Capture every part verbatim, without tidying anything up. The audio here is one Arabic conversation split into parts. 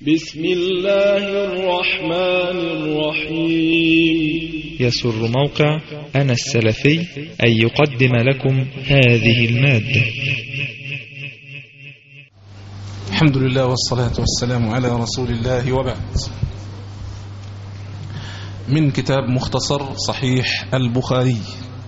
بسم الله الرحمن الرحيم. يسر موقع أنا السلفي أن يقدم لكم هذه المادة. الحمد لله والصلاة والسلام على رسول الله، وبعد. من كتاب مختصر صحيح البخاري،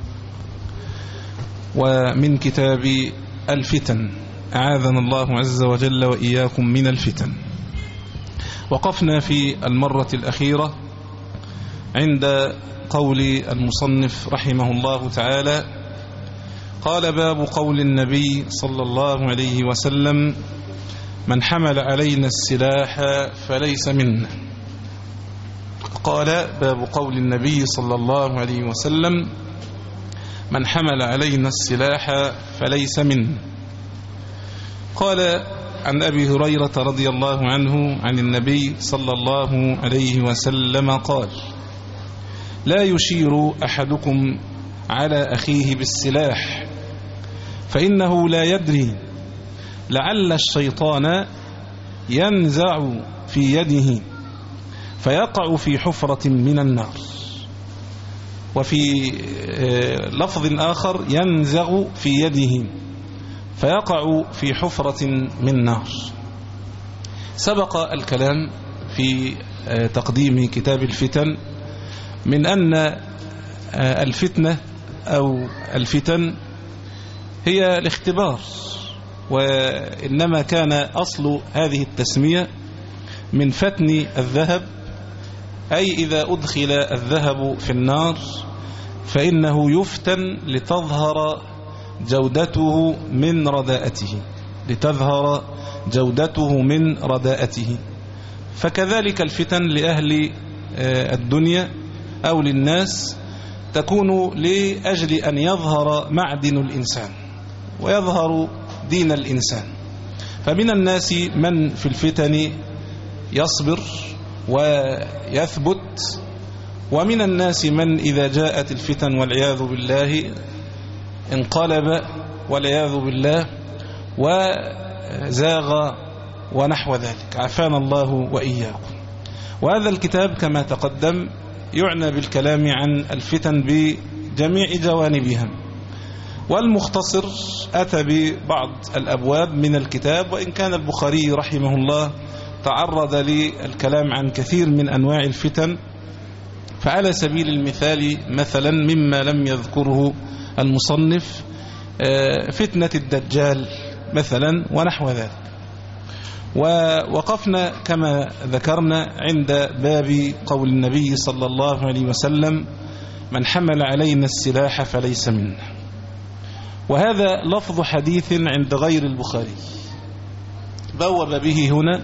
ومن كتاب الفتن، أعاذنا الله عز وجل وإياكم من الفتن. وقفنا في المرة الأخيرة عند قول المصنف رحمه الله تعالى: قال: باب قول النبي صلى الله عليه وسلم: من حمل علينا السلاح فليس منا. قال: باب قول النبي صلى الله عليه وسلم: من حمل علينا السلاح فليس منا. قال عن أبي هريرة رضي الله عنه عن النبي صلى الله عليه وسلم قال: لا يشير أحدكم على أخيه بالسلاح، فإنه لا يدري، لعل الشيطان ينزع في يده فيقع في حفرة من النار. وفي لفظ آخر: ينزغ في يده فيقع في حفرة من نار. سبق الكلام في تقديم كتاب الفتن من أن الفتنة أو الفتن هي الاختبار، وإنما كان أصل هذه التسمية من فتن الذهب، أي إذا أدخل الذهب في النار فإنه يفتن لتظهر جودته من رداءته لتظهر جودته من رداءته. فكذلك الفتن لأهل الدنيا أو للناس تكون لأجل أن يظهر معدن الإنسان ويظهر دين الإنسان. فمن الناس من في الفتن يصبر ويثبت، ومن الناس من إذا جاءت الفتن والعياذ بالله انقلب والعياذ بالله وزاغ ونحو ذلك، عافانا الله وإياكم. وهذا الكتاب كما تقدم يعنى بالكلام عن الفتن بجميع جوانبها، والمختصر أتى ببعض الأبواب من الكتاب، وإن كان البخاري رحمه الله تعرض للكلام عن كثير من أنواع الفتن. فعلى سبيل المثال مثلا مما لم يذكره المصنف فتنة الدجال مثلا ونحو ذلك. ووقفنا كما ذكرنا عند باب قول النبي صلى الله عليه وسلم: من حمل علينا السلاح فليس منا. وهذا لفظ حديث عند غير البخاري بوب به هنا،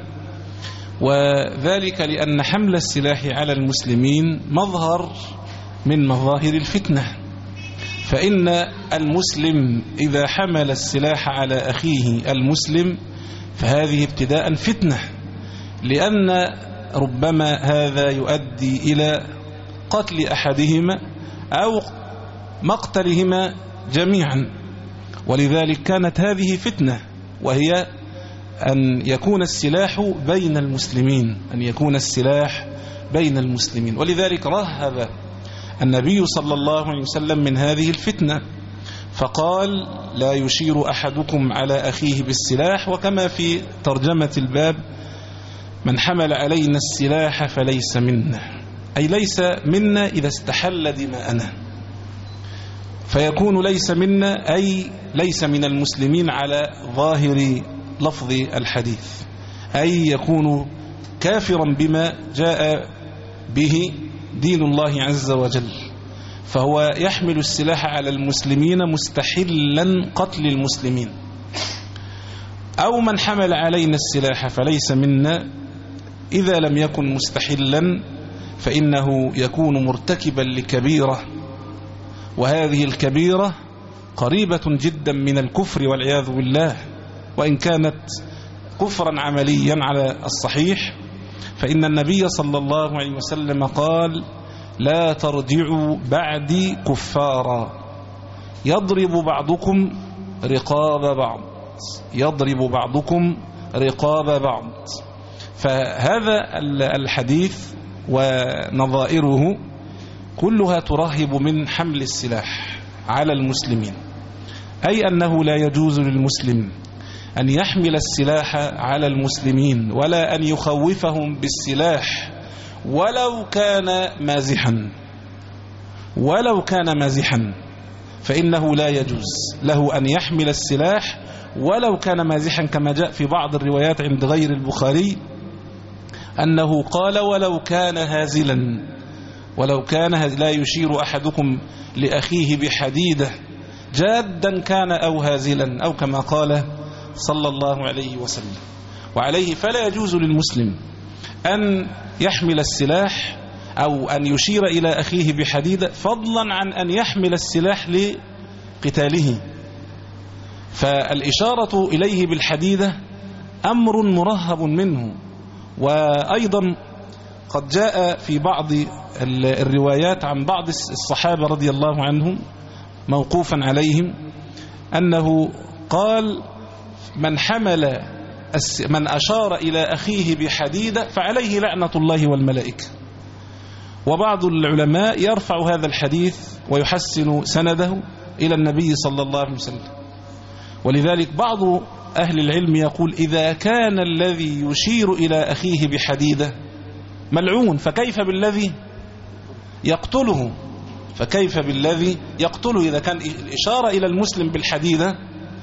وذلك لأن حمل السلاح على المسلمين مظهر من مظاهر الفتنة. فإن المسلم إذا حمل السلاح على أخيه المسلم فهذه ابتداء فتنة، لأن ربما هذا يؤدي إلى قتل أحدهما أو مقتلهما جميعا. ولذلك كانت هذه فتنة، وهي أن يكون السلاح بين المسلمين أن يكون السلاح بين المسلمين. ولذلك رهب النبي صلى الله عليه وسلم من هذه الفتنة، فقال: لا يشير أحدكم على أخيه بالسلاح. وكما في ترجمة الباب: من حمل علينا السلاح فليس منا، أي ليس منا إذا استحل دماءنا، فيكون ليس منا أي ليس من المسلمين على ظاهر لفظ الحديث، أي يكون كافرا بما جاء به دين الله عز وجل، فهو يحمل السلاح على المسلمين مستحلا قتل المسلمين. أو من حمل علينا السلاح فليس منا، إذا لم يكن مستحلا فإنه يكون مرتكبا لكبيرة، وهذه الكبيرة قريبة جدا من الكفر والعياذ بالله، وإن كانت كفرا عمليا على الصحيح. فإن النبي صلى الله عليه وسلم قال: لا ترجعوا بعدي كفارا يضرب بعضكم رقاب بعض يضرب بعضكم رقاب بعض فهذا الحديث ونظائره كلها ترهب من حمل السلاح على المسلمين، أي أنه لا يجوز للمسلم أن يحمل السلاح على المسلمين ولا أن يخوفهم بالسلاح ولو كان مازحا ولو كان مازحا فإنه لا يجوز له أن يحمل السلاح ولو كان مازحا، كما جاء في بعض الروايات عند غير البخاري أنه قال ولو كان هازلا، ولو كان هازلا، لا يشير أحدكم لأخيه بحديدة جادا كان أو هازلا، أو كما قال صلى الله عليه وسلم. وعليه فلا يجوز للمسلم أن يحمل السلاح أو أن يشير إلى أخيه بحديدة فضلا عن أن يحمل السلاح لقتاله. فالإشارة إليه بالحديدة أمر مرهب منه. وأيضا قد جاء في بعض الروايات عن بعض الصحابة رضي الله عنهم موقوفا عليهم أنه قال من حمل من أشار إلى أخيه بحديدة فعليه لعنة الله والملائكة. وبعض العلماء يرفع هذا الحديث ويحسن سنده إلى النبي صلى الله عليه وسلم. ولذلك بعض أهل العلم يقول إذا كان الذي يشير إلى أخيه بحديدة ملعون فكيف بالذي يقتله فكيف بالذي يقتله إذا كان الإشارة إلى المسلم بالحديدة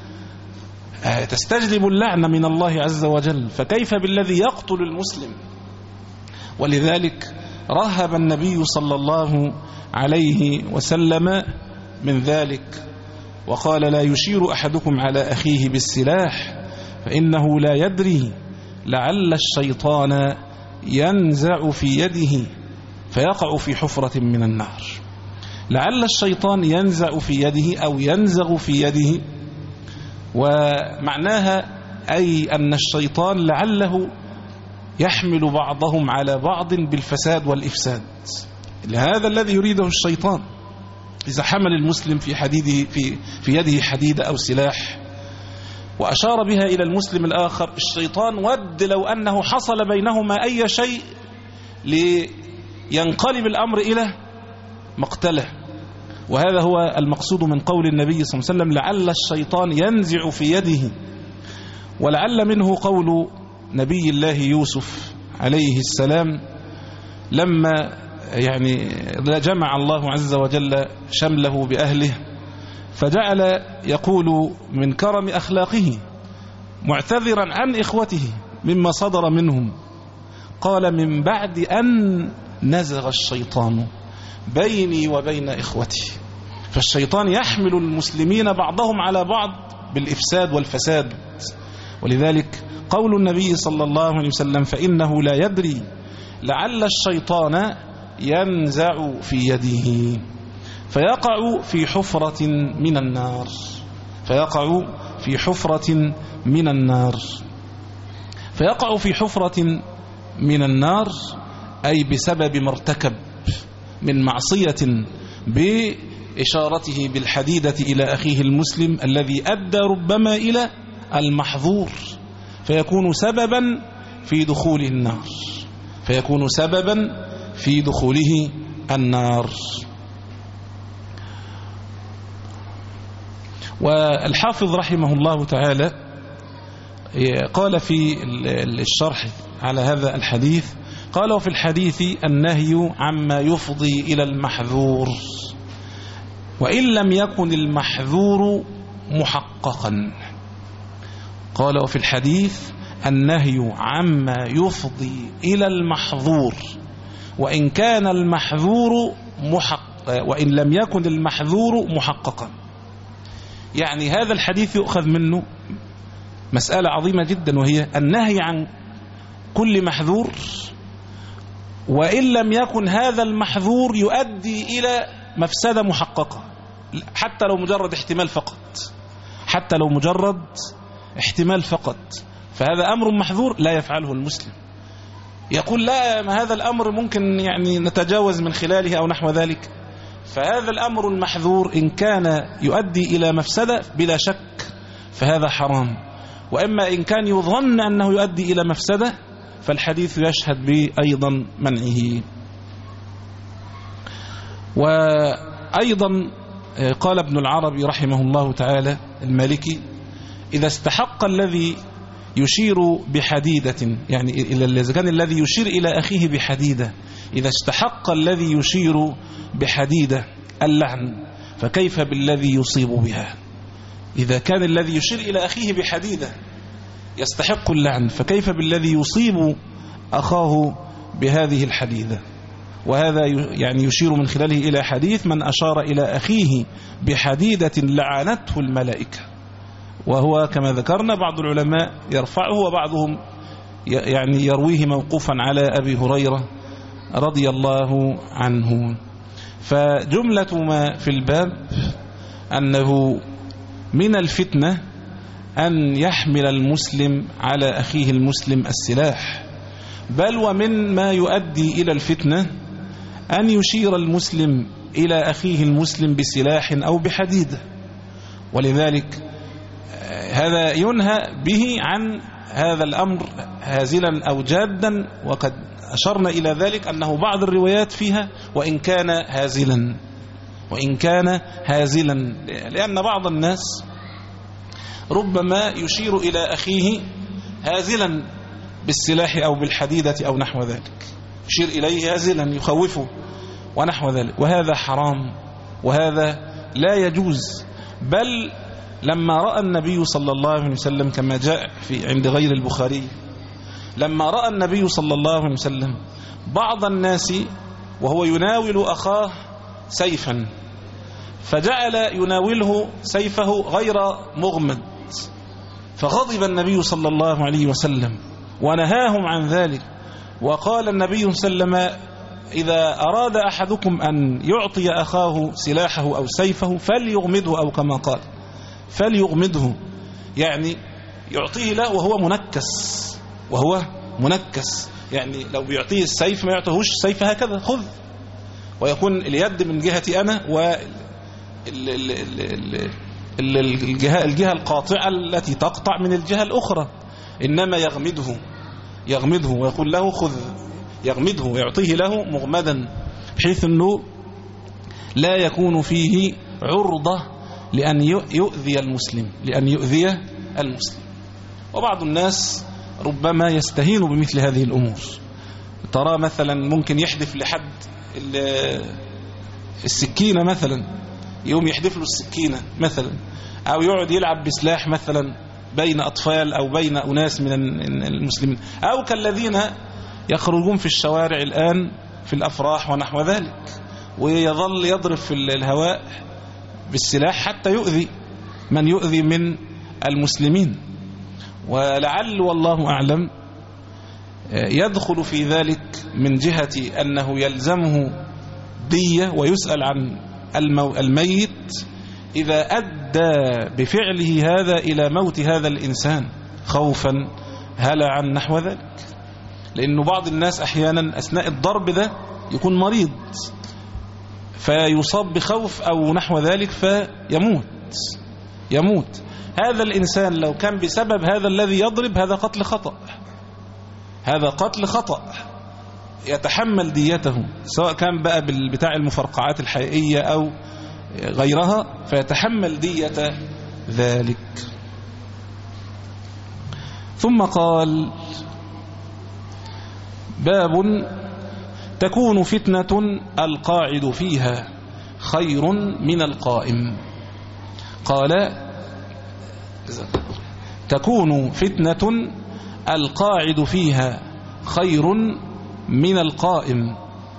تستجلب اللعنة من الله عز وجل، فكيف بالذي يقتل المسلم؟ ولذلك رهب النبي صلى الله عليه وسلم من ذلك وقال لا يشير أحدكم على أخيه بالسلاح فإنه لا يدري لعل الشيطان ينزع في يده فيقع في حفرة من النار. لعل الشيطان ينزع في يده أو ينزغ في يده، ومعناها أي أن الشيطان لعله يحمل بعضهم على بعض بالفساد والإفساد. لهذا الذي يريده الشيطان إذا حمل المسلم في حديده في في يده حديدة أو سلاح وأشار بها إلى المسلم الآخر، الشيطان ود لو أنه حصل بينهما أي شيء لينقلب الأمر إلى مقتله. وهذا هو المقصود من قول النبي صلى الله عليه وسلم لعل الشيطان ينزع في يده. ولعل منه قول نبي الله يوسف عليه السلام لما يعني جمع الله عز وجل شمله بأهله فجعل يقول من كرم أخلاقه معتذرا عن إخوته مما صدر منهم قال من بعد أن نزغ الشيطان بيني وبين إخوتي. فالشيطان يحمل المسلمين بعضهم على بعض بالإفساد والفساد. ولذلك قول النبي صلى الله عليه وسلم فإنه لا يدري لعل الشيطان ينزع في يده فيقع في حفرة من النار فيقع في حفرة من النار فيقع في حفرة من النار أي بسبب مرتكب من معصية بإشارته بالحديدة إلى أخيه المسلم الذي أدى ربما إلى المحظور فيكون سببا في دخوله النار فيكون سببا في دخوله النار. والحافظ رحمه الله تعالى قال في الشرح على هذا الحديث قال وفي الحديث النهي عما يفضي إلى المحذور وإن لم يكن المحذور محققا. قال وفي الحديث النهي عما يفضي إلى المحظور وإن كان المحذور محقق وإن لم يكن المحذور محققا. يعني هذا الحديث يؤخذ منه مسألة عظيمة جدا وهي النهي عن كل محذور وإن لم يكن هذا المحذور يؤدي إلى مفسدة محققة حتى لو مجرد احتمال فقط حتى لو مجرد احتمال فقط فهذا أمر محذور لا يفعله المسلم. يقول لا ما هذا الأمر ممكن يعني نتجاوز من خلاله أو نحو ذلك. فهذا الأمر المحذور إن كان يؤدي إلى مفسدة بلا شك فهذا حرام، وإما إن كان يظن أنه يؤدي إلى مفسدة فالحديث يشهد به أيضا منعه. وأيضا قال ابن العربي رحمه الله تعالى المالكي: إذا استحق الذي يشير بحديدة، يعني إذا كان الذي يشير إلى أخيه بحديدة، إذا استحق الذي يشير بحديدة اللعن، فكيف بالذي يصيب بها؟ إذا كان الذي يشير إلى أخيه بحديدة يستحق اللعن، فكيف بالذي يصيب أخاه بهذه الحديدة؟ وهذا يعني يشير من خلاله إلى حديث: من أشار إلى أخيه بحديدة لعنته الملائكة. وهو كما ذكرنا بعض العلماء يرفعه وبعضهم يعني يرويه موقوفا على أبي هريرة رضي الله عنه. فجملة ما في الباب أنه من الفتنة أن يحمل المسلم على أخيه المسلم السلاح، بل ومن ما يؤدي إلى الفتنة أن يشير المسلم إلى أخيه المسلم بسلاح أو بحديدة. ولذلك هذا ينهى به عن هذا الأمر هازلا أو جادا، وقد أشرنا إلى ذلك أنه بعض الروايات فيها وإن كان هازلا وإن كان هازلا لأن بعض الناس ربما يشير إلى أخيه هازلا بالسلاح أو بالحديدة أو نحو ذلك، يشير إليه هازلا يخوفه ونحو ذلك، وهذا حرام وهذا لا يجوز. بل لما رأى النبي صلى الله عليه وسلم كما جاء في عند غير البخاري، لما رأى النبي صلى الله عليه وسلم بعض الناس وهو يناول أخاه سيفا، فجعل يناوله سيفه غير مغمد، فغضب النبي صلى الله عليه وسلم ونهاهم عن ذلك، وقال النبي صلى الله عليه وسلم: إذا أراد أحدكم أن يعطي أخاه سلاحه أو سيفه فليغمده، أو كما قال فليغمده، يعني يعطيه له وهو منكس، وهو منكس، يعني لو بيعطيه السيف ما يعطيهوش السيف هكذا خذ، ويكون اليد من جهتي أنا والجهة الجهة القاطعة التي تقطع من الجهة الأخرى، إنما يغمده يغمده ويقول له خذ، يغمده ويعطيه له مغمدا، بحيث أنه لا يكون فيه عرضة لأن يؤذي المسلم لأن يؤذي المسلم. وبعض الناس ربما يستهين بمثل هذه الأمور، ترى مثلا ممكن يحدف لحد السكينة مثلا، يوم يحدف له السكينة مثلا، أو يقعد يلعب بسلاح مثلا بين أطفال أو بين أناس من المسلمين، أو كالذين يخرجون في الشوارع الآن في الأفراح ونحو ذلك، ويظل يضرب في الهواء بالسلاح حتى يؤذي من يؤذي من المسلمين. ولعل والله أعلم يدخل في ذلك من جهة أنه يلزمه دية ويسأل عن الميت إذا أدى بفعله هذا إلى موت هذا الإنسان خوفا هلعا نحو ذلك، لأنه بعض الناس أحيانا أثناء الضرب ده يكون مريض فيصاب بخوف أو نحو ذلك فيموت يموت هذا الإنسان لو كان بسبب هذا الذي يضرب، هذا قتل خطأ هذا قتل خطأ يتحمل ديته، سواء كان بقى بتاع المفرقعات الحقيقية أو غيرها، فيتحمل دية ذلك. ثم قال: باب تكون فتنة القاعد فيها خير من القائم. قال: تكون فتنة القاعد فيها خير من القائم.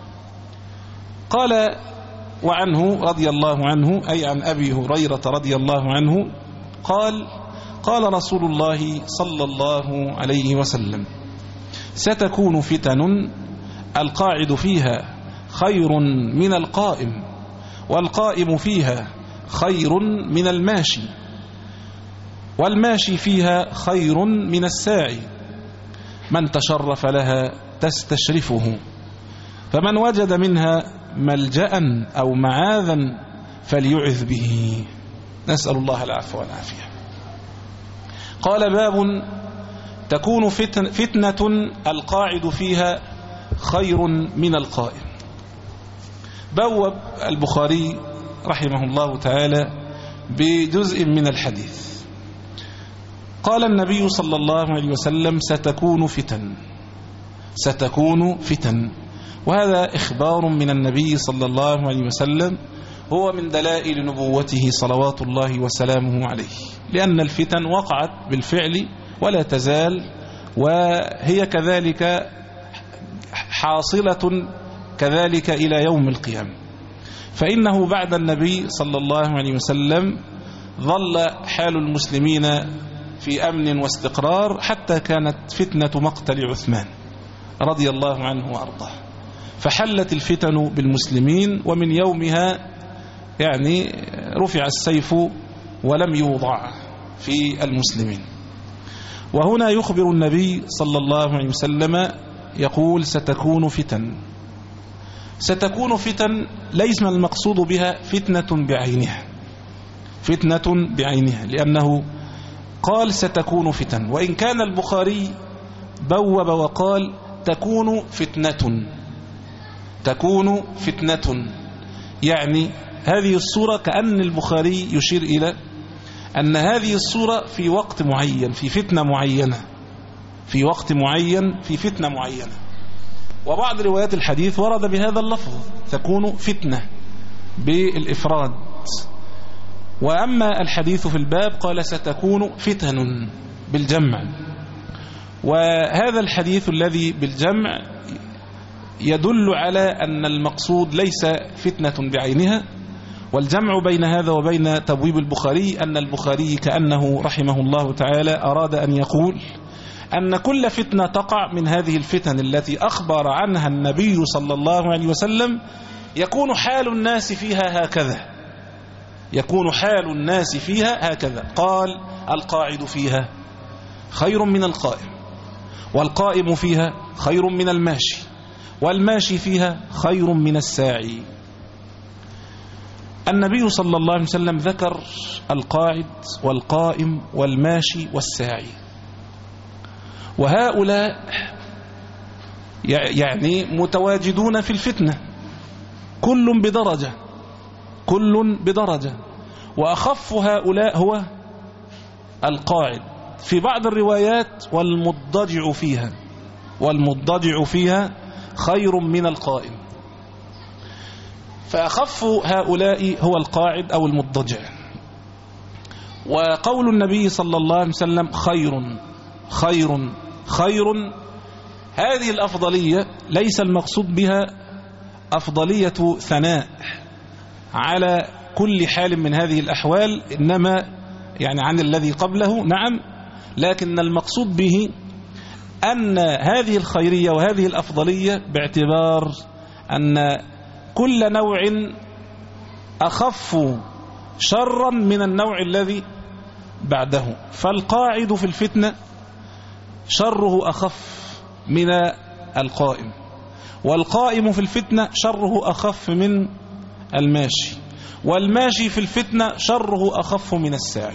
قال: وعنه رضي الله عنه، أي عن أبي هريرة رضي الله عنه قال: قال رسول الله صلى الله عليه وسلم: ستكون فتن القاعد فيها خير من القائم، والقائم فيها خير من الماشي، والماشي فيها خير من الساعي، من تشرف لها تستشرفه، فمن وجد منها ملجأ أو معاذا فليعذ به. نسأل الله العفو والعافية. قال: باب تكون فتن فتنة القاعد فيها خير من القائم. بوب البخاري رحمه الله تعالى بجزء من الحديث، قال النبي صلى الله عليه وسلم: ستكون فتن ستكون فتن وهذا إخبار من النبي صلى الله عليه وسلم، هو من دلائل نبوته صلوات الله وسلامه عليه، لأن الفتن وقعت بالفعل ولا تزال، وهي كذلك حاصلة كذلك إلى يوم القيامة. فإنه بعد النبي صلى الله عليه وسلم ظل حال المسلمين في أمن واستقرار حتى كانت فتنة مقتل عثمان رضي الله عنه وأرضاه، فحلت الفتن بالمسلمين، ومن يومها يعني رفع السيف ولم يوضع في المسلمين. وهنا يخبر النبي صلى الله عليه وسلم يقول: ستكون فتن. ستكون فتن ليس المقصود بها فتنة بعينها فتنة بعينها لأنه قال ستكون فتن، وإن كان البخاري بوب وقال تكون فتنة تكون فتنة يعني هذه الصورة كأن البخاري يشير إلى أن هذه الصورة في وقت معين، في فتنة معينة في وقت معين في فتنة معينة. وبعض روايات الحديث ورد بهذا اللفظ تكون فتنة بالإفراد، وأما الحديث في الباب قال ستكون فتن بالجمع. وهذا الحديث الذي بالجمع يدل على أن المقصود ليس فتنة بعينها، والجمع بين هذا وبين تبويب البخاري أن البخاري كأنه رحمه الله تعالى أراد أن يقول أن كل فتنة تقع من هذه الفتن التي أخبر عنها النبي صلى الله عليه وسلم يكون حال الناس فيها هكذا يكون حال الناس فيها هكذا قال: القاعد فيها خير من القائم، والقائم فيها خير من الماشي، والماشي فيها خير من الساعي. النبي صلى الله عليه وسلم ذكر القاعد والقائم والماشي والساعي، وهؤلاء يعني متواجدون في الفتنة، كل بدرجة كل بدرجة وأخف هؤلاء هو القاعد، في بعض الروايات والمضجع فيها والمضجع فيها خير من القائم، فأخف هؤلاء هو القاعد أو المضجع. وقول النبي صلى الله عليه وسلم خير خير خير، هذه الأفضلية ليس المقصود بها أفضلية ثناء على كل حال من هذه الأحوال، إنما يعني عن الذي قبله، نعم، لكن المقصود به أن هذه الخيرية وهذه الأفضلية باعتبار أن كل نوع أخف شرا من النوع الذي بعده، فالقاعد في الفتنة شره أخف من القائم، والقائم في الفتنة شره أخف من الماشي، والماشي في الفتنة شره أخف من الساعي.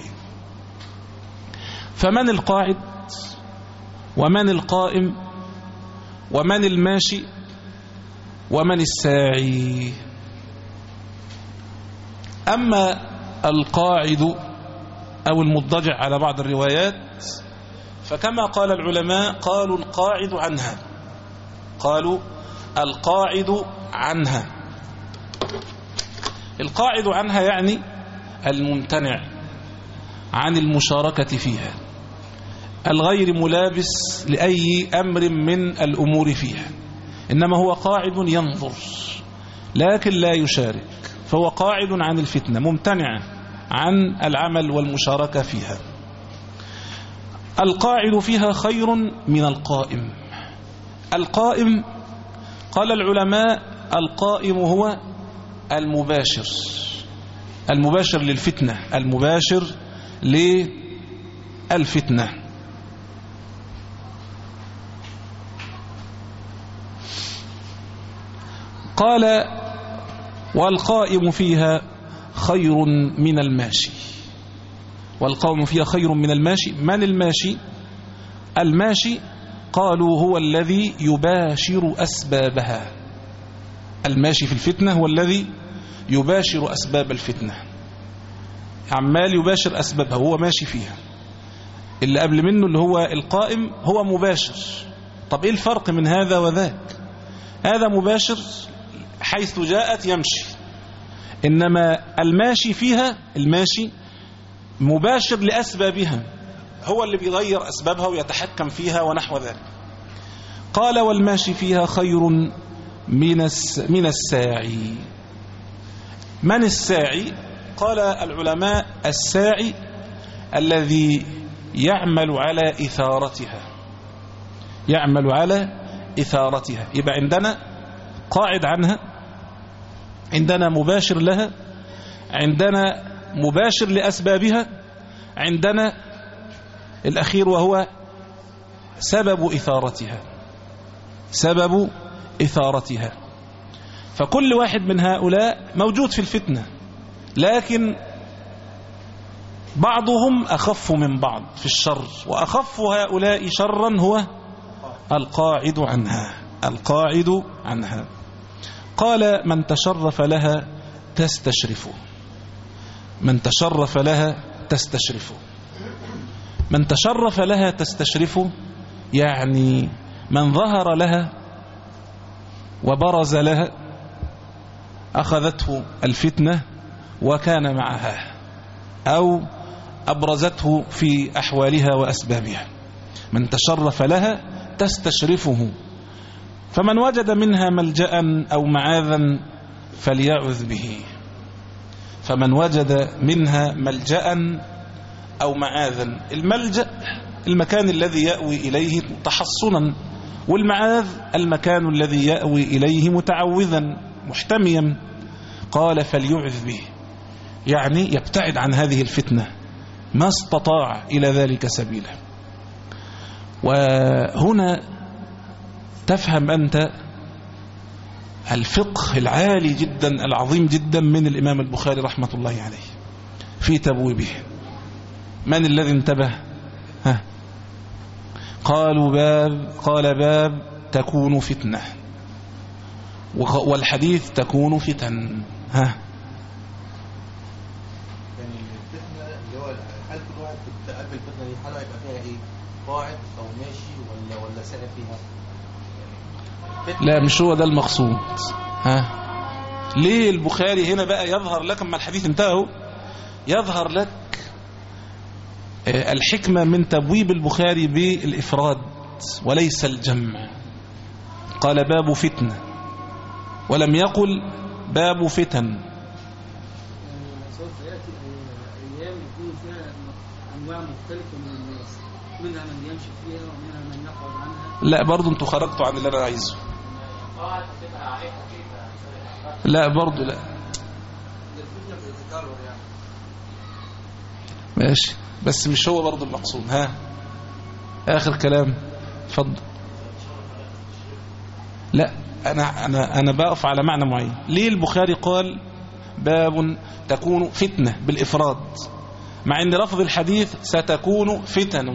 فمن القاعد ومن القائم ومن الماشي ومن الساعي؟ أما القاعد أو المضجع على بعض الروايات فكما قال العلماء قالوا القاعد عنها قالوا القاعد عنها القاعد عنها يعني الممتنع عن المشاركة فيها، الغير ملابس لأي أمر من الأمور فيها، إنما هو قاعد ينظر لكن لا يشارك، فهو قاعد عن الفتنة ممتنع عن العمل والمشاركة فيها. القاعد فيها خير من القائم. القائم قال العلماء القائم هو المباشر المباشر للفتنة المباشر للفتنة قال: والقائم فيها خير من الماشي والقوم فيها خير من الماشي. من الماشي؟ الماشي قالوا هو الذي يباشر أسبابها. الماشي في الفتنة هو الذي يباشر أسباب الفتنة، عمال يباشر أسبابها وهو ماشي فيها. اللي قبل منه اللي هو القائم هو مباشر. طب إيه الفرق من هذا وذاك؟ هذا مباشر حيث جاءت يمشي، إنما الماشي فيها الماشي مباشر لأسبابها، هو اللي بيغير أسبابها ويتحكم فيها ونحو ذلك. قال والماشي فيها خير من من الساعي. من الساعي؟ قال العلماء الساعي الذي يعمل على إثارتها، يعمل على إثارتها. يبقى عندنا قاعد عنها، عندنا مباشر لها، عندنا مباشر لأسبابها، عندنا الأخير وهو سبب إثارتها، سبب إثارتها. فكل واحد من هؤلاء موجود في الفتنة، لكن بعضهم أخف من بعض في الشر، وأخف هؤلاء شرا هو القاعد عنها، القاعد عنها. قال من تشرف لها تستشرف، من تشرف لها تستشرف. من تشرف لها تستشرف يعني من ظهر لها وبرز لها أخذته الفتنة وكان معها، أو أبرزته في أحوالها وأسبابها. من تشرف لها تستشرفه. فمن وجد منها ملجأ أو معاذا فليعذ به. فمن وجد منها ملجأ أو معاذا، الملجأ المكان الذي يأوي إليه تحصنا، والمعاذ المكان الذي يأوي إليه متعوذا محتميا. قال فليعذ به، يعني يبتعد عن هذه الفتنة ما استطاع إلى ذلك سبيلا. وهنا تفهم أنت الفقه العالي جدا العظيم جدا من الإمام البخاري رحمة الله عليه في تبويبه. من الذي انتبه؟ ها قالوا باب، قال باب تكون فتنة، والحديث تكون فتن. ها يعني الفتنة اللي هو حالة كل واحد في قلب الفتنة دي حالة يبقى فيها ايه؟ قاعد او ماشي ولا ولا سائر فيها؟ لا مش هو ده المقصود. ها ليه البخاري هنا بقى يظهر لك اما الحديث انتهى، يظهر لك الحكمة من تبويب البخاري بالإفراد وليس الجمع. قال باب فتنة ولم يقل باب فتن. أيام يكون فيها أنواع مختلفة من الناس، منها من يمشي فيها ومنها من يقعد عنها. لا برضو انتوا خرجتوا عن اللي أنا عايزه. لا برضو لا ماشي، بس مش هو برضو المقصود. ها آخر كلام اتفضل. لا أنا أنا أنا بقف على معنى معين. ليه البخاري قال باب تكون فتنة بالإفراد مع أن لفظ الحديث ستكون فتن؟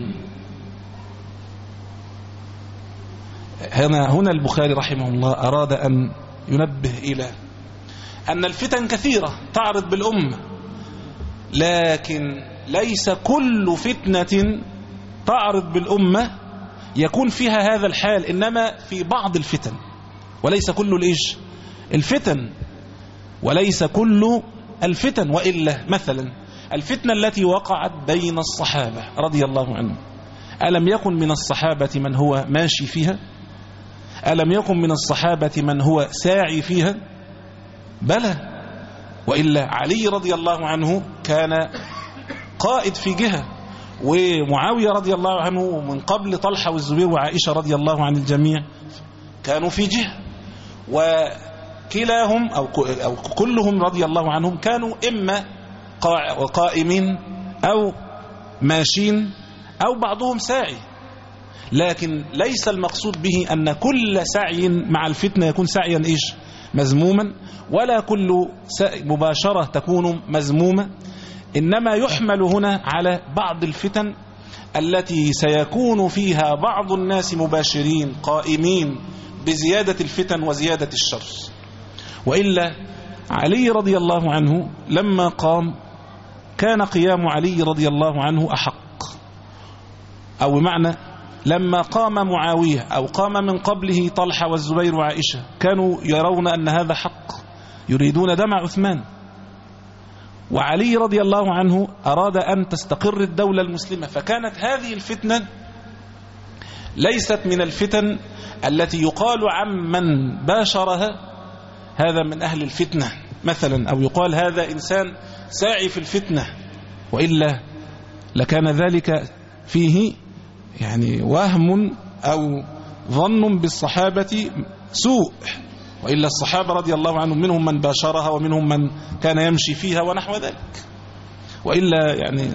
هنا هنا البخاري رحمه الله أراد أن ينبه إلى أن الفتن كثيرة تعرض بالأمة، لكن ليس كل فتنة تعرض بالأمة يكون فيها هذا الحال، إنما في بعض الفتن، وليس كل الإيش الفتن، وليس كل الفتن. وإلا مثلا الفتنة التي وقعت بين الصحابة رضي الله عنهم، ألم يكن من الصحابة من هو ماشي فيها؟ ألم يكن من الصحابة من هو ساعي فيها؟ بلى. وإلا علي رضي الله عنه كان قائد في جهة، ومعاوية رضي الله عنه من قبل طلحة والزبير وعائشة رضي الله عن الجميع كانوا في جهة، وكلاهم أو أو كلهم رضي الله عنهم كانوا إما قائمين أو ماشين أو بعضهم ساعي. لكن ليس المقصود به أن كل سعي مع الفتنة يكون سعيا إيش مذموما، ولا كل مباشرة تكون مذمومة، إنما يحمل هنا على بعض الفتن التي سيكون فيها بعض الناس مباشرين قائمين بزيادة الفتن وزيادة الشر. وإلا علي رضي الله عنه لما قام كان قيام علي رضي الله عنه أحق، أو بمعنى لما قام معاوية أو قام من قبله طلحة والزبير وعائشة كانوا يرون أن هذا حق، يريدون دمع عثمان. وعلي رضي الله عنه أراد أن تستقر الدولة المسلمة، فكانت هذه الفتنة ليست من الفتن التي يقال عمن باشرها هذا من أهل الفتنة مثلا، أو يقال هذا إنسان ساعي في الفتنة، وإلا لكان ذلك فيه يعني وهم أو ظن بالصحابة سوء. وإلا الصحابة رضي الله عنهم منهم من باشرها ومنهم من كان يمشي فيها ونحو ذلك. وإلا يعني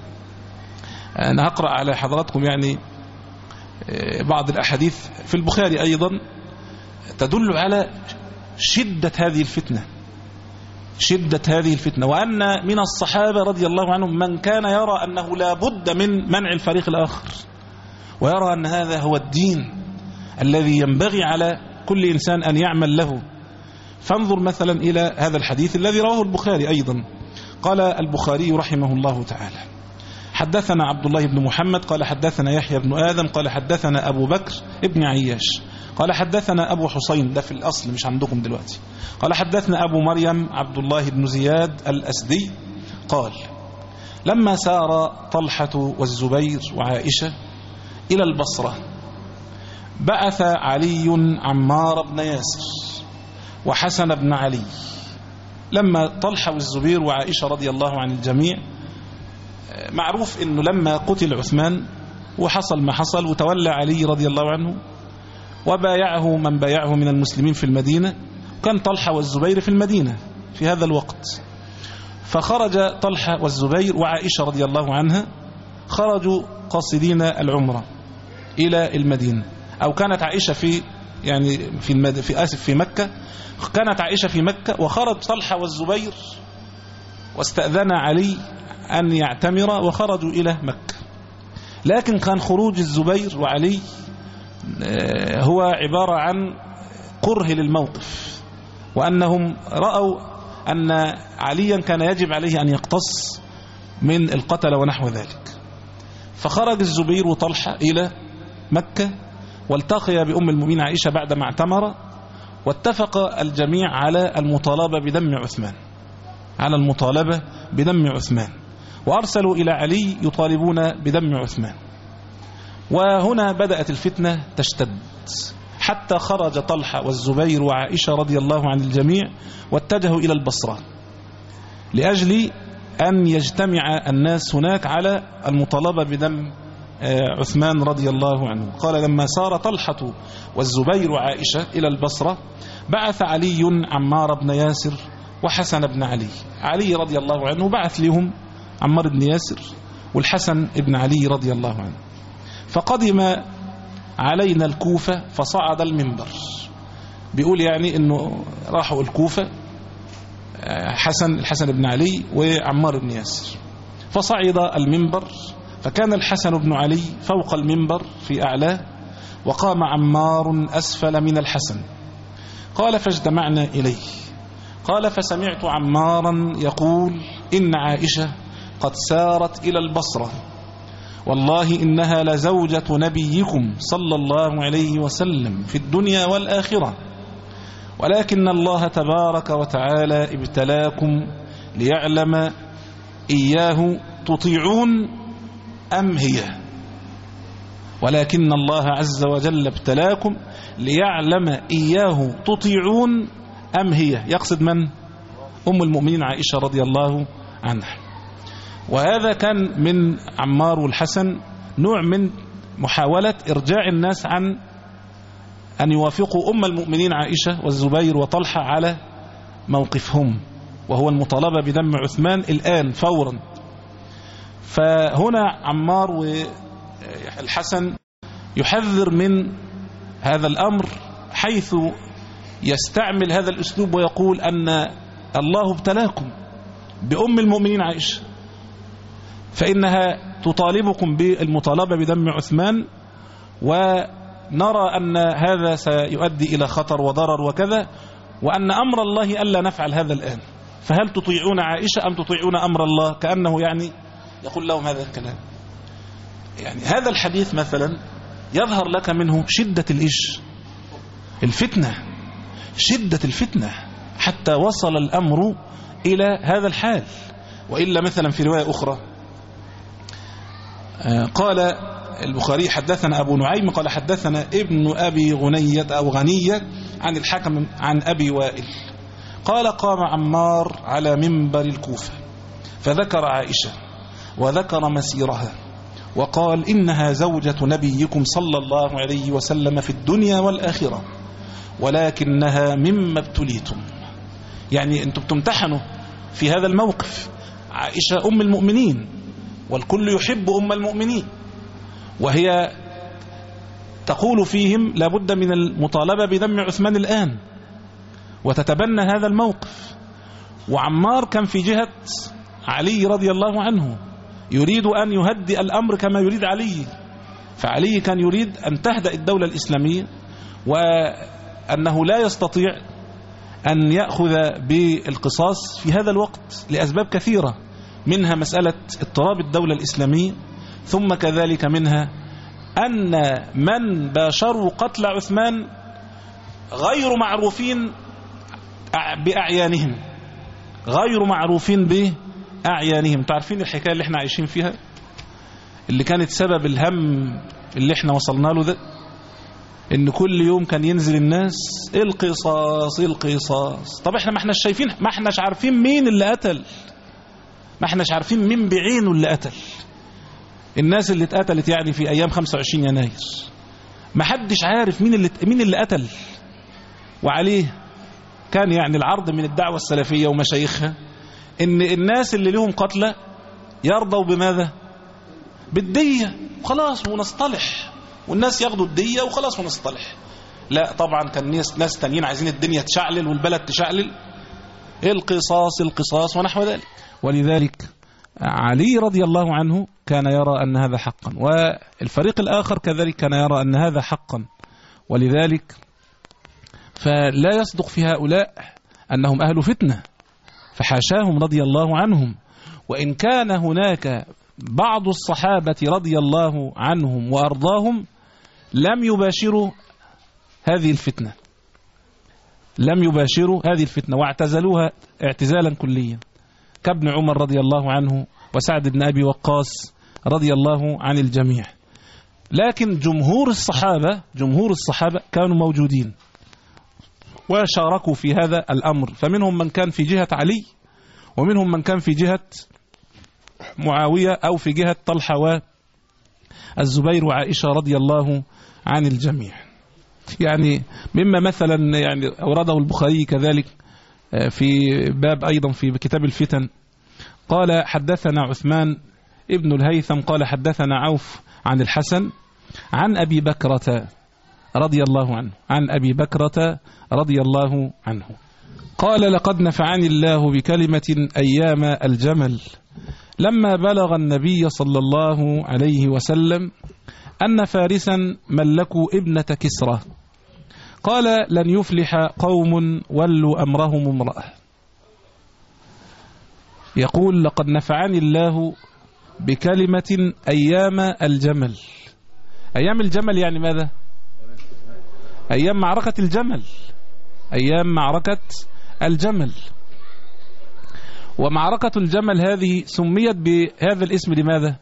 أنا أقرأ على حضراتكم يعني بعض الأحاديث في البخاري أيضا تدل على شدة هذه الفتنة، شدة هذه الفتنة، وأن من الصحابة رضي الله عنهم من كان يرى أنه لا بد من منع الفريق الآخر، ويرى أن هذا هو الدين الذي ينبغي على كل إنسان أن يعمل له. فانظر مثلا إلى هذا الحديث الذي رواه البخاري أيضا. قال البخاري رحمه الله تعالى: حدثنا عبد الله بن محمد قال حدثنا يحيى بن آدم قال حدثنا أبو بكر ابن عياش قال حدثنا أبو حسين، ده في الأصل مش عندكم دلوقتي، قال حدثنا أبو مريم عبد الله بن زياد الأسدي قال: لما سار طلحة والزبير وعائشة إلى البصرة بعث علي عمار بن ياسر وحسن بن علي. لما طلحة والزبير وعائشة رضي الله عن الجميع، معروف أنه لما قتل عثمان وحصل ما حصل وتولى علي رضي الله عنه وبايعه من بايعه من المسلمين في المدينة، كان طلحة والزبير في المدينة في هذا الوقت. فخرج طلحة والزبير وعائشة رضي الله عنها خرجوا قاصدين العمرة إلى المدينة، أو كانت عائشة في يعني في المد... في آسف في مكة، كانت عائشة في مكة وخرج طلحة والزبير واستأذن علي أن يعتمر وخرجوا إلى مكة. لكن كان خروج الزبير وعلي هو عبارة عن كره للموقف، وأنهم رأوا أن عليا كان يجب عليه أن يقتص من القتل ونحو ذلك. فخرج الزبير وطلحة إلى مكة والتقي بأم المؤمنين عائشة بعدما اعتمر، واتفق الجميع على المطالبة بدم عثمان على المطالبة بدم عثمان وأرسلوا إلى علي يطالبون بدم عثمان. وهنا بدأت الفتنة تشتد حتى خرج طلحة والزبير وعائشة رضي الله عن الجميع واتجهوا إلى البصرة لأجل أن يجتمع الناس هناك على المطالبة بدم عثمان رضي الله عنه. قال: لما سار طلحة والزبير وعائشة إلى البصرة بعث علي عمار بن ياسر وحسن بن علي. علي رضي الله عنه بعث لهم عمار بن ياسر والحسن بن علي رضي الله عنه. فقدم علينا الكوفة فصعد المنبر، بيقول يعني انه راحوا الكوفة حسن الحسن بن علي وعمار بن ياسر، فصعد المنبر، فكان الحسن بن علي فوق المنبر في أعلاه وقام عمار أسفل من الحسن. قال: فاجتمعنا إليه. قال: فسمعت عمارا يقول: إن عائشة قد سارت إلى البصرة، والله إنها لزوجة نبيكم صلى الله عليه وسلم في الدنيا والآخرة، ولكن الله تبارك وتعالى ابتلاكم ليعلم إياه تطيعون أم هي، ولكن الله عز وجل ابتلاكم ليعلم إياه تطيعون أم هي، يقصد من؟ أم المؤمنين عائشة رضي الله عنها. وهذا كان من عمار والحسن نوع من محاولة إرجاع الناس عن أن يوافقوا أم المؤمنين عائشة والزبير وطلحة على موقفهم، وهو المطالبة بدم عثمان الآن فورا. فهنا عمار والحسن يحذر من هذا الأمر، حيث يستعمل هذا الأسلوب ويقول أن الله ابتلاكم بأم المؤمنين عائشة، فإنها تطالبكم بالمطالبة بدم عثمان، ونرى أن هذا سيؤدي إلى خطر وضرر وكذا، وأن أمر الله ألا نفعل هذا الآن، فهل تطيعون عائشة أم تطيعون أمر الله؟ كأنه يعني يقول لهم هذا الكلام. يعني هذا الحديث مثلا يظهر لك منه شدة الإيش الفتنة، شدة الفتنة، حتى وصل الأمر إلى هذا الحال. وإلا مثلا في رواية أخرى قال البخاري حدثنا أبو نعيم قال حدثنا ابن أبي غنية أو غنية عن الحكم عن أبي وائل قال قام عمار على منبر الكوفة فذكر عائشة وذكر مسيرها وقال إنها زوجة نبيكم صلى الله عليه وسلم في الدنيا والآخرة ولكنها مما ابتليتم. يعني أنتم بتمتحنوا في هذا الموقف. عائشة أم المؤمنين والكل يحب أم المؤمنين، وهي تقول فيهم لابد من المطالبة بدم عثمان الآن وتتبنى هذا الموقف. وعمار كان في جهة علي رضي الله عنه يريد أن يهدئ الأمر كما يريد علي، فعلي كان يريد أن تهدأ الدولة الإسلامية، وأنه لا يستطيع أن يأخذ بالقصاص في هذا الوقت لأسباب كثيرة، منها مسألة اضطراب الدولة الإسلامية، ثم كذلك منها أن من باشروا قتل عثمان غير معروفين بأعيانهم، غير معروفين بأعيانهم. تعرفين الحكاية اللي احنا عايشين فيها اللي كانت سبب الهم اللي احنا وصلنا له ده، ان كل يوم كان ينزل الناس القصاص القصاص. طب احنا ما احناش شايفين، ما احناش عارفين مين اللي قتل، ما احناش عارفين مين بعينه اللي قتل. الناس اللي اتقتلت يعني في ايام خمسة وعشرين يناير ما حدش عارف مين اللي مين اللي قتل. وعليه كان يعني العرض من الدعوة السلفية ومشايخها ان الناس اللي لهم قتلى يرضوا بماذا؟ بالدية خلاص ونصطلح، والناس ياخدوا الدية وخلاص ونصطلح. لا طبعا كان ناس ناس تانيين عايزين الدنيا تشعلل والبلد تشعلل، القصاص القصاص ونحو ذلك. ولذلك علي رضي الله عنه كان يرى أن هذا حقا، والفريق الآخر كذلك كان يرى أن هذا حقا. ولذلك فلا يصدق في هؤلاء أنهم أهل فتنة، فحاشاهم رضي الله عنهم. وإن كان هناك بعض الصحابة رضي الله عنهم وأرضاهم لم يباشروا هذه الفتنة، لم يباشروا هذه الفتنة واعتزلوها اعتزالا كليا، كابن عمر رضي الله عنه وسعد بن أبي وقاص رضي الله عن الجميع. لكن جمهور الصحابة جمهور الصحابة كانوا موجودين وشاركوا في هذا الأمر، فمنهم من كان في جهة علي ومنهم من كان في جهة معاوية أو في جهة طلحة والزبير وعائشة رضي الله عن الجميع. يعني مما مثلا يعني أورده البخاري كذلك في باب أيضا في كتاب الفتن قال حدثنا عثمان ابن الهيثم قال حدثنا عوف عن الحسن عن أبي بكرة رضي الله عنه عن أبي بكرة رضي الله عنه قال لقد نفعني الله بكلمة أيام الجمل لما بلغ النبي صلى الله عليه وسلم أن فارسا ملكوا ابنة كسرى قال لن يفلح قوم ولوا أمرهم امرأة. يقول لقد نفعني الله بكلمة أيام الجمل. أيام الجمل يعني ماذا؟ أيام معركة الجمل، أيام معركة الجمل. ومعركة الجمل هذه سميت بهذا الاسم لماذا؟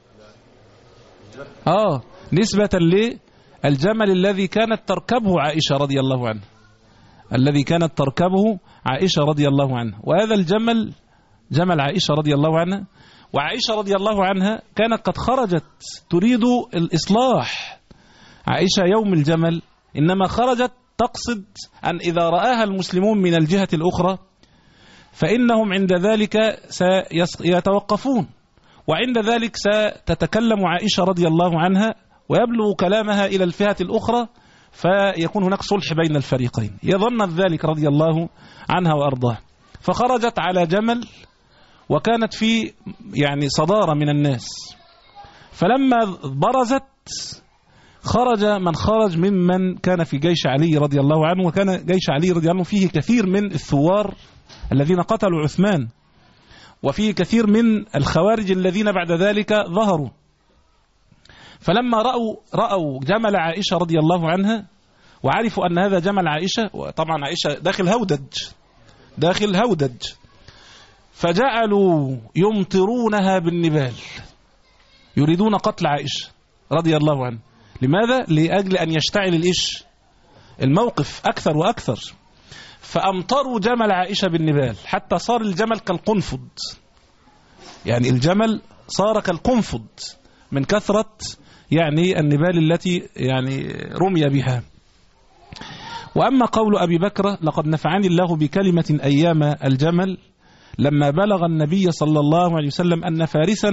آه نسبة للجمل الذي كانت تركبه عائشة رضي الله عنها، الذي كانت تركبه عائشة رضي الله عنها. وهذا الجمل جمل عائشة رضي الله عنها، وعائشة رضي الله عنها كانت قد خرجت تريد الإصلاح. عائشة يوم الجمل إنما خرجت تقصد أن إذا رآها المسلمون من الجهة الأخرى فإنهم عند ذلك سيتوقفون، وعند ذلك ستتكلم عائشة رضي الله عنها ويبلغ كلامها إلى الفئة الأخرى فيكون هناك صلح بين الفريقين. يظن ذلك رضي الله عنها وأرضاه، فخرجت على جمل وكانت في يعني صدارة من الناس. فلما برزت خرج من خرج ممن كان في جيش علي رضي الله عنه، وكان جيش علي رضي الله عنه فيه كثير من الثوار الذين قتلوا عثمان، وفيه كثير من الخوارج الذين بعد ذلك ظهروا. فلما رأوا, رأوا جمل عائشة رضي الله عنها وعرفوا أن هذا جمل عائشة، وطبعا عائشة داخل هودج داخل هودج فجعلوا يمطرونها بالنبال، يريدون قتل عائشة رضي الله عنها. لماذا؟ لأجل أن يشتعل الإيش الموقف أكثر وأكثر. فأمطروا جمل عائشة بالنبال حتى صار الجمل كالقنفذ، يعني الجمل صار كالقنفذ من كثرة يعني النبال التي يعني رمي بها. وأما قول أبي بكر لقد نفعني الله بكلمة أيام الجمل لما بلغ النبي صلى الله عليه وسلم أن فارسا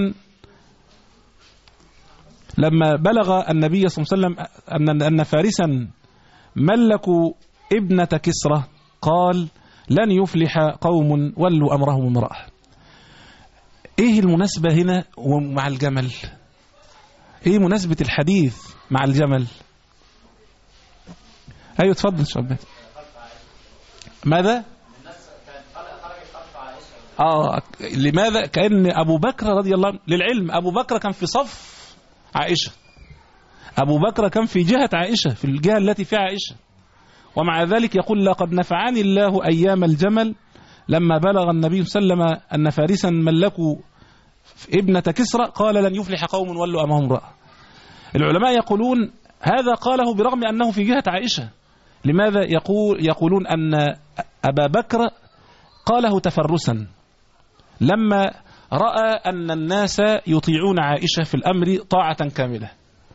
لما بلغ النبي صلى الله عليه وسلم أن أن فارسا ملكوا ابنة كسرى قال لن يفلح قوم ولوا أمرهم امرأة. إيه المناسبة هنا ومع الجمل؟ إيه مناسبة الحديث مع الجمل؟ أيوة تفضل شباب. ماذا؟ آه لماذا؟ كأن أبو بكر رضي الله عنه، للعلم أبو بكر كان في صف عائشة، أبو بكر كان في جهة عائشة، في الجهة التي فيها عائشة، ومع ذلك يقول لقد نفعني الله أيام الجمل لما بلغ النبي صلى الله عليه وسلم أن فارسا ملكوا ابنة كسرى قال لن يفلح قوم ولوا أمرهم امرأة. العلماء يقولون هذا قاله برغم أنه في جهة عائشة. لماذا؟ يقول يقولون أن أبا بكر قاله تفرسا لما رأى أن الناس يطيعون عائشة في الأمر طاعة كاملة،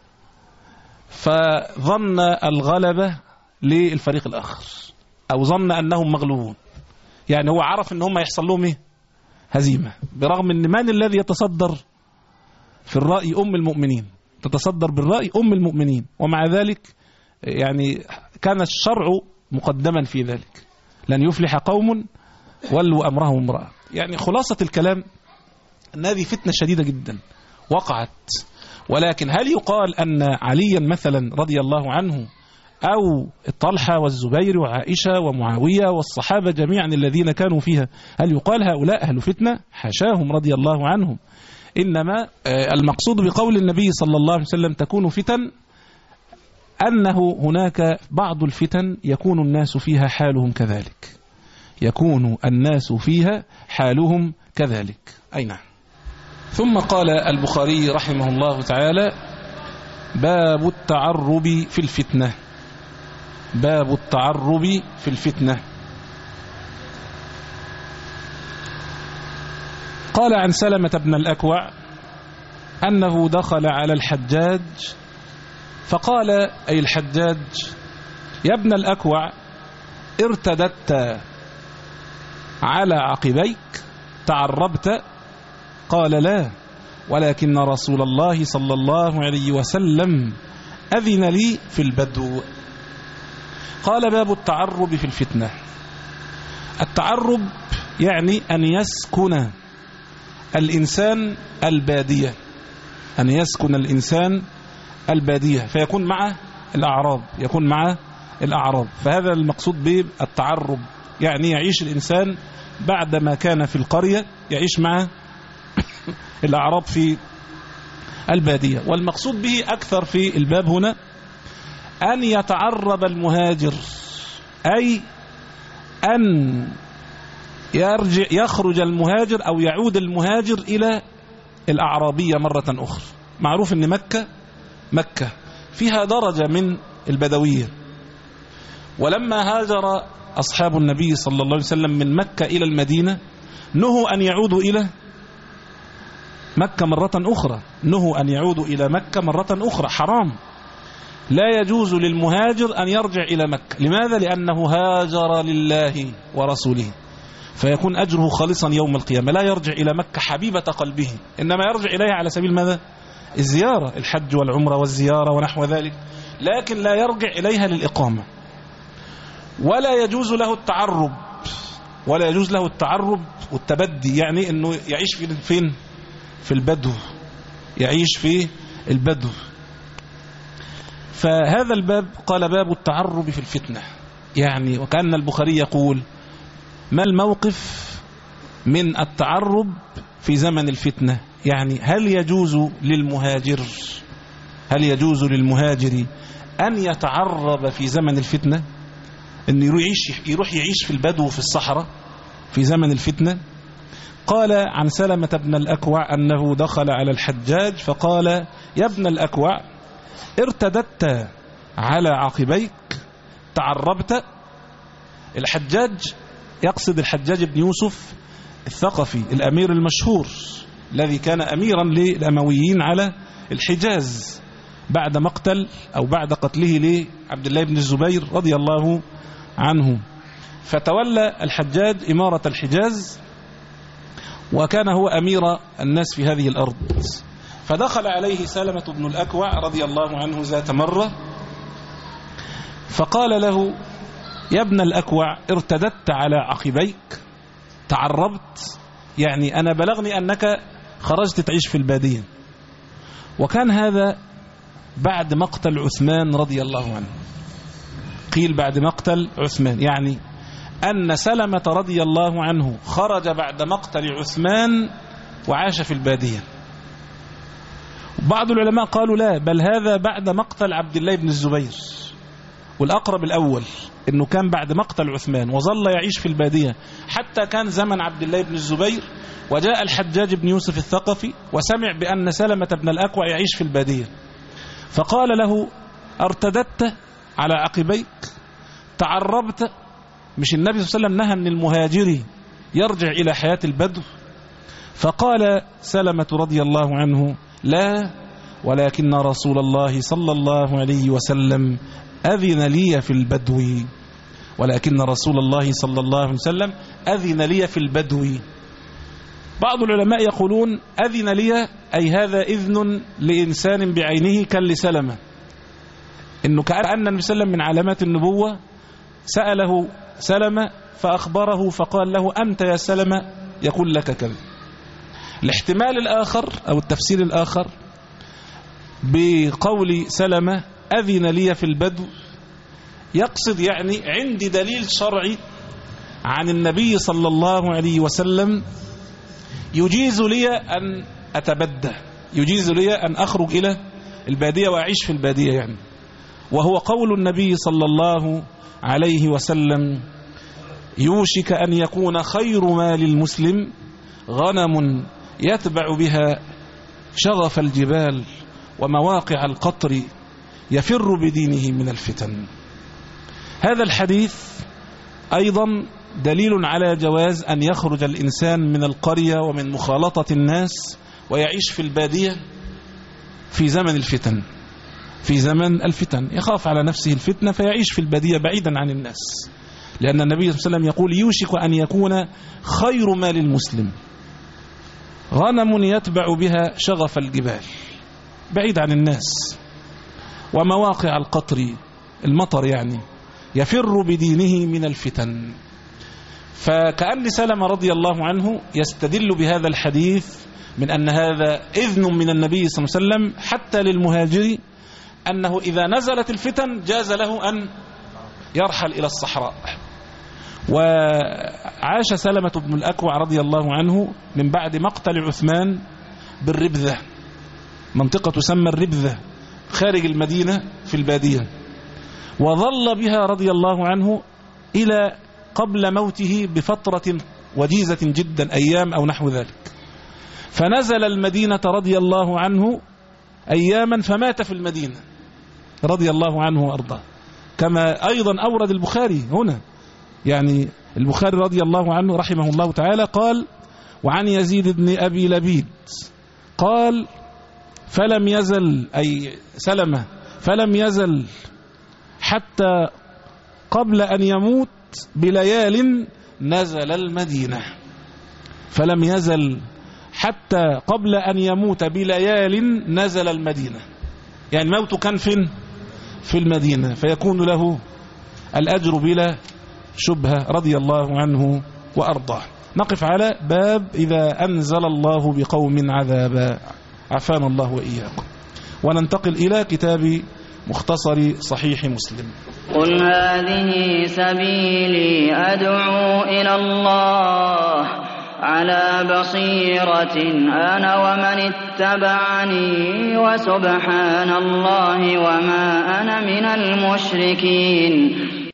فظن الغلبة للفريق الآخر أو ظن أنهم مغلوبون، يعني هو عرف أنهم يحصل لهم إيه؟ هزيمة، برغم أن من الذي يتصدر في الرأي أم المؤمنين، تتصدر بالرأي أم المؤمنين، ومع ذلك يعني كان الشرع مقدما في ذلك، لن يفلح قوم ولوا أمرهم امرأة. يعني خلاصة الكلام أن هذه فتنة شديدة جدا وقعت، ولكن هل يقال أن عليا مثلا رضي الله عنه أو الطلحة والزبير وعائشة ومعاوية والصحابة جميعا الذين كانوا فيها، هل يقال هؤلاء أهل فتنة؟ حاشاهم رضي الله عنهم. إنما المقصود بقول النبي صلى الله عليه وسلم تكون فتن أنه هناك بعض الفتن يكون الناس فيها حالهم كذلك، يكون الناس فيها حالهم كذلك. أي نعم. ثم قال البخاري رحمه الله تعالى باب التعرب في الفتنة. باب التعرب في الفتنة. قال عن سلمة بن الأكوع أنه دخل على الحجاج فقال أي الحجاج يا ابن الأكوع ارتدت على عقبيك تعربت؟ قال لا، ولكن رسول الله صلى الله عليه وسلم أذن لي في البدو. قال باب التعرب في الفتنة. التعرب يعني أن يسكن الإنسان البادية، أن يسكن الإنسان البادية فيكون مع الأعراب، يكون مع الأعراب. فهذا المقصود بالتعرب، يعني يعيش الإنسان بعدما كان في القرية يعيش مع الأعراب في البادية. والمقصود به أكثر في الباب هنا أن يتعرب المهاجر، أي أن يرجع يخرج المهاجر أو يعود المهاجر إلى الأعرابية مرة أخرى. معروف أن مكة مكة فيها درجة من البدوية، ولما هاجر أصحاب النبي صلى الله عليه وسلم من مكة إلى المدينة نهوا أن يعودوا إلى مكة مرة أخرى، نهوا أن يعودوا إلى مكة مرة أخرى، حرام، لا يجوز للمهاجر أن يرجع إلى مكة. لماذا؟ لأنه هاجر لله ورسوله، فيكون أجره خالصا يوم القيامة، لا يرجع إلى مكة حبيبة قلبه، إنما يرجع إليها على سبيل ماذا؟ الزيارة، الحج والعمرة والزيارة ونحو ذلك، لكن لا يرجع إليها للإقامة. ولا يجوز له التعرب، ولا يجوز له التعرب والتبدي يعني انه يعيش في فين في البدو، يعيش في البدو. فهذا الباب قال باب التعرب في الفتنة، يعني وكأن البخاري يقول ما الموقف من التعرب في زمن الفتنة، يعني هل يجوز للمهاجر هل يجوز للمهاجر أن يتعرب في زمن الفتنة، أن يعيش يروح يعيش في البدو في الصحراء في زمن الفتنة؟ قال عن سلمة بن الأكوع أنه دخل على الحجاج فقال يا ابن الأكوع ارتدت على عقبيك تعربت. الحجاج يقصد الحجاج بن يوسف الثقفي الأمير المشهور الذي كان أميرا للأمويين على الحجاز بعد مقتل أو بعد قتله لعبد الله بن الزبير رضي الله عنه. فتولى الحجاج إمارة الحجاز وكان هو أمير الناس في هذه الأرض. فدخل عليه سلمة بن الأكوع رضي الله عنه ذات مرة فقال له يا ابن الأكوع ارتدت على عقبيك تعربت، يعني أنا بلغني أنك خرجت تعيش في البادية. وكان هذا بعد مقتل عثمان رضي الله عنه، قيل بعد مقتل عثمان، يعني أن سلمة رضي الله عنه خرج بعد مقتل عثمان وعاش في البادية. بعض العلماء قالوا لا، بل هذا بعد مقتل عبد الله بن الزبير، والأقرب الأول أنه كان بعد مقتل عثمان وظل يعيش في البادية حتى كان زمن عبد الله بن الزبير، وجاء الحجاج بن يوسف الثقفي وسمع بأن سلمة بن الأكوع يعيش في البادية فقال له ارتدت على عقبيك تعربت. مش النبي صلى الله عليه وسلم نهى أن المهاجر يرجع إلى حياة البدو؟ فقال سلمة رضي الله عنه لا، ولكن رسول الله صلى الله عليه وسلم أذن لي في البدو، ولكن رسول الله صلى الله عليه وسلم أذن لي في البدو. بعض العلماء يقولون أذن لي أي هذا إذن لإنسان بعينه كالسلمة، إنه كأن النبي صلى الله عليه وسلم من علامات النبوة سأله سلمة فأخبره فقال له أنت يا سلمة يقول لك كذا. الاحتمال الآخر أو التفسير الآخر بقول سلمة أذن لي في البدو يقصد يعني عندي دليل شرعي عن النبي صلى الله عليه وسلم يجيز لي أن أتبدى، يجيز لي أن أخرج إلى البادية وأعيش في البادية، يعني وهو قول النبي صلى الله عليه وسلم يوشك أن يكون خير مال المسلم غنم يتبع بها شغف الجبال ومواقع القطر يفر بدينه من الفتن. هذا الحديث أيضا دليل على جواز أن يخرج الإنسان من القرية ومن مخالطة الناس ويعيش في البادية في زمن الفتن، في زمن الفتن يخاف على نفسه الفتنة فيعيش في البادية بعيدا عن الناس، لأن النبي صلى الله عليه وسلم يقول يوشك أن يكون خير مال المسلم غنم يتبع بها شغف الجبال، بعيد عن الناس، ومواقع القطر المطر، يعني يفر بدينه من الفتن. فكأن سلمة رضي الله عنه يستدل بهذا الحديث من أن هذا إذن من النبي صلى الله عليه وسلم حتى للمهاجر أنه إذا نزلت الفتن جاز له أن يرحل إلى الصحراء. وعاش سلمة بن الأكوع رضي الله عنه من بعد مقتل عثمان بالربذة، منطقة تسمى الربذة خارج المدينة في البادية، وظل بها رضي الله عنه إلى قبل موته بفترة وجيزة جدا، أيام أو نحو ذلك، فنزل المدينة رضي الله عنه أياما فمات في المدينة رضي الله عنه وأرضاه، كما أيضا أورد البخاري هنا، يعني البخاري رضي الله عنه رحمه الله تعالى قال وعن يزيد بن أبي لبيد قال فلم يزل أي سلمة فلم يزل حتى قبل أن يموت بليال نزل المدينة، فلم يزل حتى قبل أن يموت بليال نزل المدينة، يعني موته كان فين؟ في المدينة، فيكون له الأجر بلا شبهة رضي الله عنه وأرضاه. نقف على باب إذا أنزل الله بقوم عذابا، عافانا الله وإياكم. وننتقل إلى كتاب مختصر صحيح مسلم. قل هذه سبيلي أدعو إلى الله على بصيرة أنا ومن اتبعني وسبحان الله وما أنا من المشركين.